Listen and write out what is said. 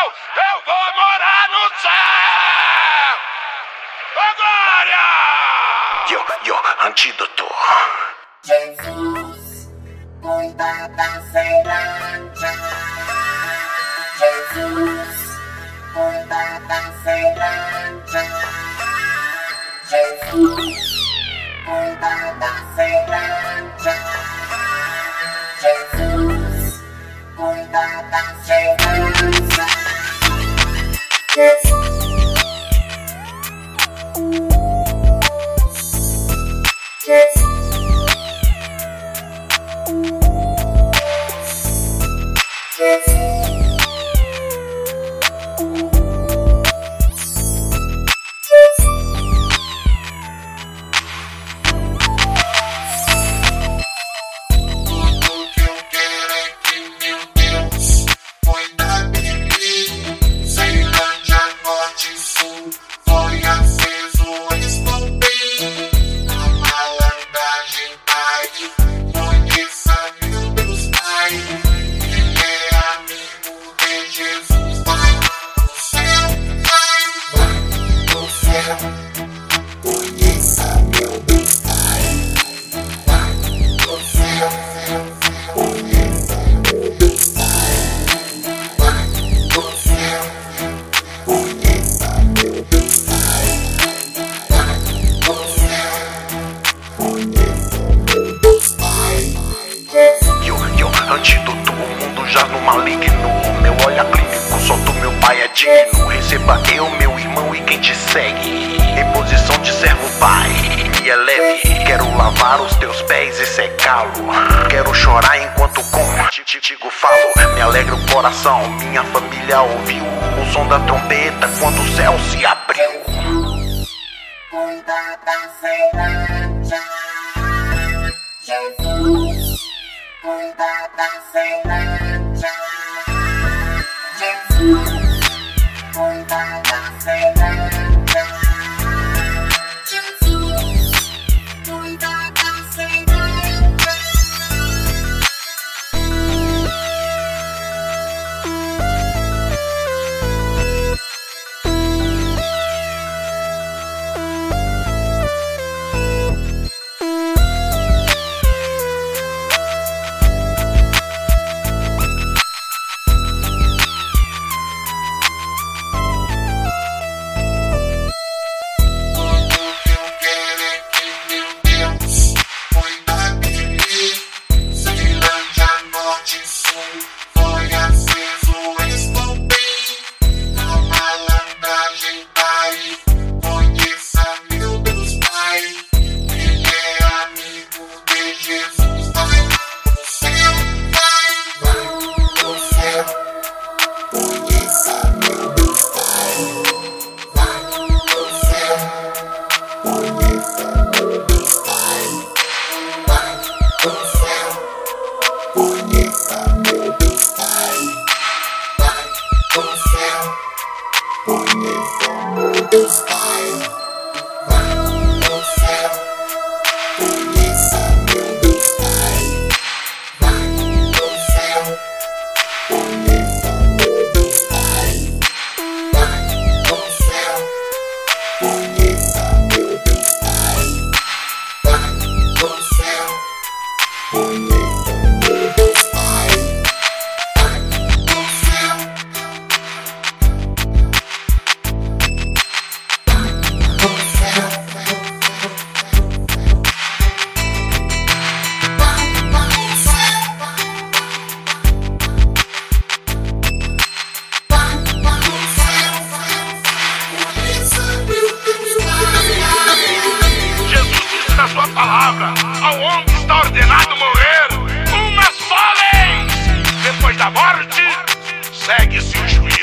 eu vou morar no céu! Ô glória! Antídoto. Jesus, cuida da Ceilândia. Jesus, cuida da Ceilândia. Jesus, cuida da Ceilândia. Jesus, cuida da Ceilândia. Jesus. Antídoto, o mundo jaz no maligno. Meu olhar clínico, só do meu pai é digno. Receba eu, meu irmão e quem te segue, em posição de servo pai. Me eleve, quero lavar os teus pés e secá-lo. Quero chorar enquanto contigo falo. Me alegra o coração, minha família ouviu o som da trombeta quando o céu se abriu. Jesus, cuida da Ceilândia. Jesus, cuida da Ceilândia. Jesus, cuida da Ceilândia. Jesus, cuida da Ceilândia. Ao homem está ordenado morrer uma só vez. Depois da morte, segue-se o juízo.